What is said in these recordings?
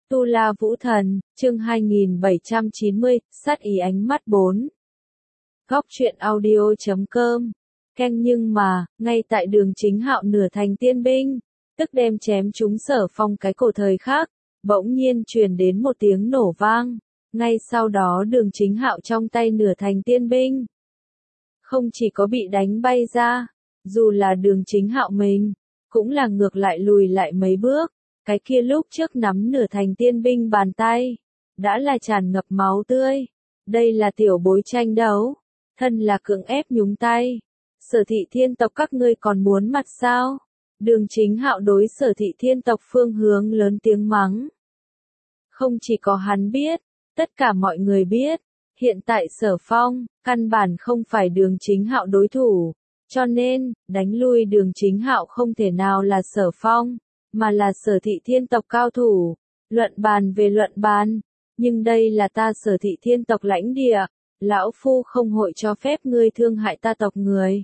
Tu La Vũ Thần, chương 2790, sát ý ánh mắt 4. Góc truyện audio.com. Keng nhưng mà, ngay tại Đường Chính Hạo nửa thành tiên binh, tức đem chém trúng Sở Phong cái cổ thời khắc, bỗng nhiên truyền đến một tiếng nổ vang. Ngay sau đó Đường Chính Hạo trong tay nửa thành tiên binh, không chỉ có bị đánh bay ra, dù là Đường Chính Hạo mình, cũng là ngược lại lùi lại mấy bước. Cái kia lúc trước nắm nửa thành tiên binh bàn tay, đã là tràn ngập máu tươi. Đây là tiểu bối tranh đấu, thân là cưỡng ép nhúng tay. Sở Thị Thiên tộc các ngươi còn muốn mặt sao? Đường Chính Hạo đối Sở Thị Thiên tộc phương hướng lớn tiếng mắng. Không chỉ có hắn biết, tất cả mọi người biết, hiện tại Sở Phong, căn bản không phải Đường Chính Hạo đối thủ, cho nên, đánh lui Đường Chính Hạo không thể nào là Sở Phong, mà là Sở Thị Thiên tộc cao thủ. Luận bàn về luận bàn, nhưng đây là ta Sở Thị Thiên tộc lãnh địa, lão phu không hội cho phép ngươi thương hại ta tộc người.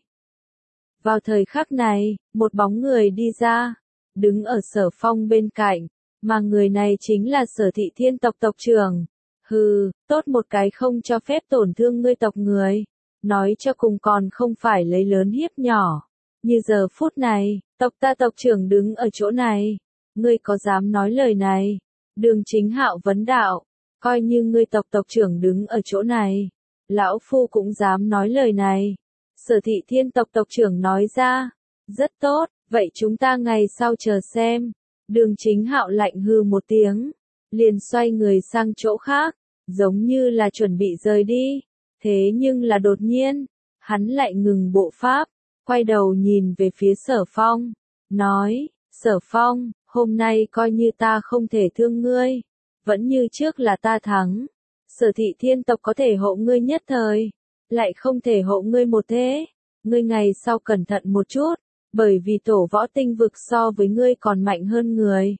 Vào thời khắc này, một bóng người đi ra, đứng ở Sở Phong bên cạnh, mà người này chính là Sở Thị Thiên tộc tộc trưởng. Hừ, tốt một cái không cho phép tổn thương ngươi tộc người, nói cho cùng còn không phải lấy lớn hiếp nhỏ. Như giờ phút này, tộc ta tộc trưởng đứng ở chỗ này, ngươi có dám nói lời này? Đường Chính Hạo vấn đạo, coi như ngươi tộc tộc trưởng đứng ở chỗ này, lão phu cũng dám nói lời này. Sở Thị Thiên tộc tộc trưởng nói ra, rất tốt, vậy chúng ta ngày sau chờ xem. Đường Chính Hạo lạnh hừ một tiếng, liền xoay người sang chỗ khác, giống như là chuẩn bị rời đi. Thế nhưng là đột nhiên, hắn lại ngừng bộ pháp, quay đầu nhìn về phía Sở Phong, nói, Sở Phong, hôm nay coi như ta không thể thương ngươi, vẫn như trước là ta thắng. Sở Thị Thiên tộc có thể hộ ngươi nhất thời, lại không thể hộ ngươi một thế. Ngươi ngày sau cẩn thận một chút, bởi vì tổ võ tinh vực so với ngươi còn mạnh hơn người.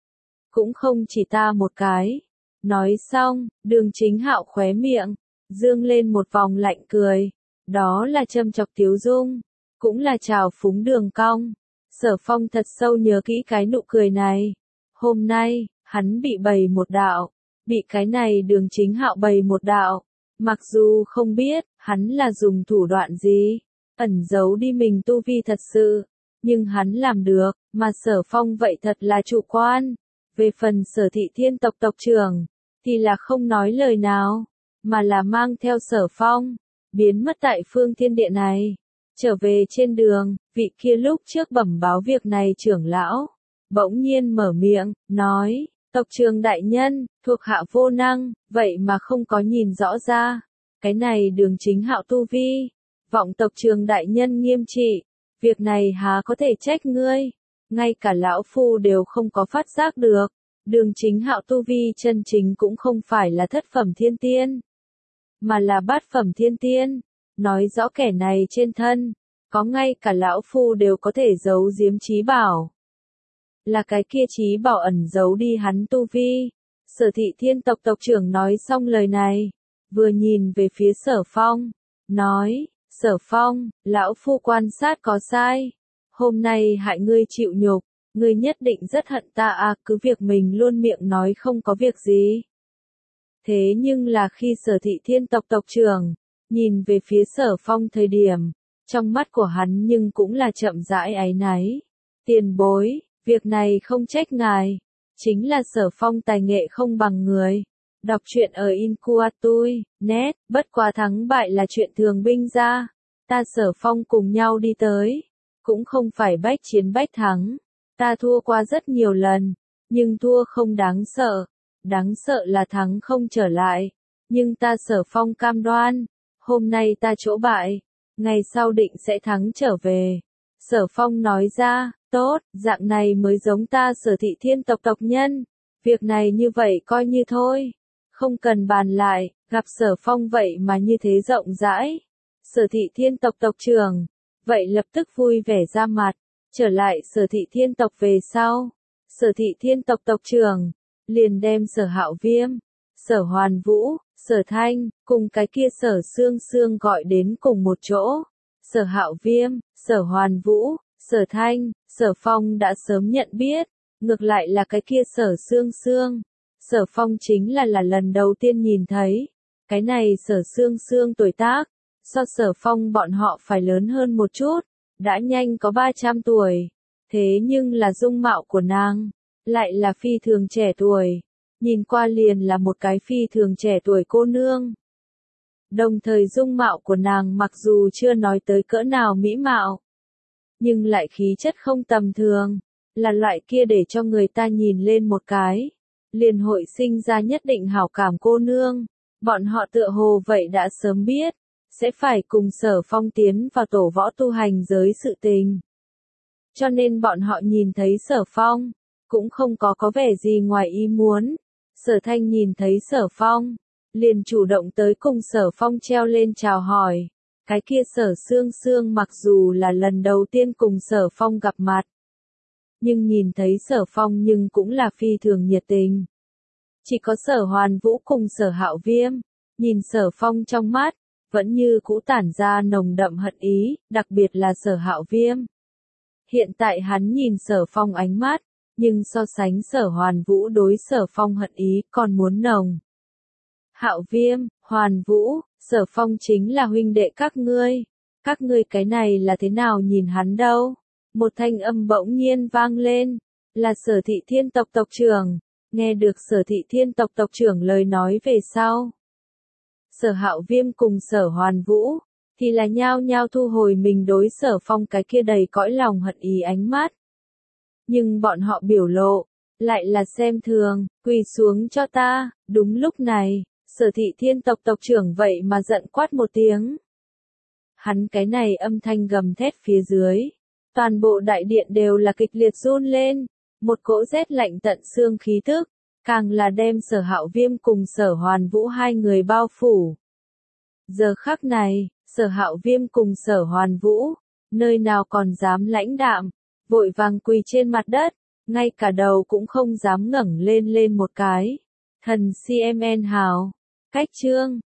Cũng không chỉ ta một cái. Nói xong, Đường Chính Hạo khóe miệng, dương lên một vòng lạnh cười, đó là châm chọc tiếu dung, cũng là trào phúng đường cong. Sở Phong thật sâu nhớ kỹ cái nụ cười này. Hôm nay, hắn bị bày một đạo, bị cái này Đường Chính Hạo bày một đạo. Mặc dù không biết, hắn là dùng thủ đoạn gì, ẩn giấu đi mình tu vi thật sự, nhưng hắn làm được, mà Sở Phong vậy thật là chủ quan. Về phần Sở Thị Thiên tộc tộc trưởng, thì là không nói lời nào, mà là mang theo Sở Phong, biến mất tại phương thiên địa này. Trở về trên đường, vị kia lúc trước bẩm báo việc này trưởng lão, bỗng nhiên mở miệng, nói, tộc trưởng đại nhân, thuộc hạ vô năng, vậy mà không có nhìn rõ ra. Cái này Đường Chính Hạo tu vi, vọng tộc trưởng đại nhân nghiêm trị, việc này há có thể trách ngươi, ngay cả lão phu đều không có phát giác được. Đường Chính Hạo tu vi chân chính cũng không phải là thất phẩm thiên tiên, mà là bát phẩm thiên tiên. Nói rõ kẻ này trên thân, có ngay cả lão phu đều có thể giấu giếm trí bảo. Là cái kia trí bảo ẩn giấu đi hắn tu vi. Sở Thị Thiên tộc tộc trưởng nói xong lời này, vừa nhìn về phía Sở Phong, nói, Sở Phong, lão phu quan sát có sai. Hôm nay hại ngươi chịu nhục, ngươi nhất định rất hận ta à, cứ việc mình luôn miệng nói không có việc gì. Thế nhưng là khi Sở Thị Thiên tộc tộc trưởng nhìn về phía Sở Phong thời điểm, trong mắt của hắn nhưng cũng là chậm rãi áy náy. Tiền bối, việc này không trách ngài, chính là Sở Phong tài nghệ không bằng người. Đọc truyện ở Inkuatui, net, bất quá thắng bại là chuyện thường binh ra. Ta Sở Phong cùng nhau đi tới, cũng không phải bách chiến bách thắng. Ta thua qua rất nhiều lần, nhưng thua không đáng sợ. Đáng sợ là thắng không trở lại. Nhưng ta Sở Phong cam đoan, hôm nay ta chỗ bại, ngày sau định sẽ thắng trở về. Sở Phong nói ra, tốt, dạng này mới giống ta Sở Thị Thiên tộc tộc nhân. Việc này như vậy coi như thôi, không cần bàn lại. Gặp Sở Phong vậy mà như thế rộng rãi, Sở Thị Thiên tộc tộc trưởng vậy lập tức vui vẻ ra mặt. Trở lại Sở Thị Thiên tộc về sau, Sở Thị Thiên tộc tộc trưởng liền đem Sở Hạo Viêm, Sở Hoàn Vũ, Sở Thanh cùng cái kia Sở Sương Sương gọi đến cùng một chỗ. Sở Hạo Viêm, Sở Hoàn Vũ, Sở Thanh, Sở Phong đã sớm nhận biết, ngược lại là cái kia Sở Sương Sương, Sở Phong chính là lần đầu tiên nhìn thấy. Cái này Sở Sương Sương tuổi tác, so Sở Phong bọn họ phải lớn hơn một chút, đã nhanh có 300 tuổi. Thế nhưng là dung mạo của nàng, lại là phi thường trẻ tuổi. Nhìn qua liền là một cái phi thường trẻ tuổi cô nương. Đồng thời dung mạo của nàng mặc dù chưa nói tới cỡ nào mỹ mạo, nhưng lại khí chất không tầm thường, là loại kia để cho người ta nhìn lên một cái, liền hội sinh ra nhất định hảo cảm cô nương. Bọn họ tựa hồ vậy đã sớm biết, sẽ phải cùng Sở Phong tiến vào tổ võ tu hành giới sự tình. Cho nên bọn họ nhìn thấy Sở Phong, cũng không có vẻ gì ngoài ý muốn. Sở Thanh nhìn thấy Sở Phong, liền chủ động tới cùng Sở Phong treo lên chào hỏi. Cái kia Sở Sương Sương mặc dù là lần đầu tiên cùng Sở Phong gặp mặt, nhưng nhìn thấy Sở Phong nhưng cũng là phi thường nhiệt tình. Chỉ có Sở Hoàn Vũ cùng Sở Hạo Viêm, nhìn Sở Phong trong mắt, vẫn như cũ tản ra nồng đậm hận ý, đặc biệt là Sở Hạo Viêm. Hiện tại hắn nhìn Sở Phong ánh mắt, nhưng so sánh Sở Hoàn Vũ đối Sở Phong hận ý còn muốn nồng. Hạo Viêm, Hoàn Vũ, Sở Phong chính là huynh đệ các ngươi cái này là thế nào nhìn hắn đâu? Một thanh âm bỗng nhiên vang lên, là Sở Thị Thiên tộc tộc trưởng. Nghe được Sở Thị Thiên tộc tộc trưởng lời nói về sau, Sở Hạo Viêm cùng Sở Hoàn Vũ thì là nhao nhao thu hồi mình đối Sở Phong cái kia đầy cõi lòng hận ý ánh mắt. Nhưng bọn họ biểu lộ lại là xem thường, quỳ xuống cho ta. Đúng lúc này, Sở Thị Thiên tộc tộc trưởng vậy mà giận quát một tiếng. Hắn cái này âm thanh gầm thét phía dưới, toàn bộ đại điện đều là kịch liệt run lên, một cỗ rét lạnh tận xương khí tức, càng là đem Sở Hạo Viêm cùng Sở Hoàn Vũ hai người bao phủ. Giờ khắc này, Sở Hạo Viêm cùng Sở Hoàn Vũ, nơi nào còn dám lãnh đạm, vội vàng quỳ trên mặt đất, ngay cả đầu cũng không dám ngẩng lên một cái. Thần CMN hào, cách chương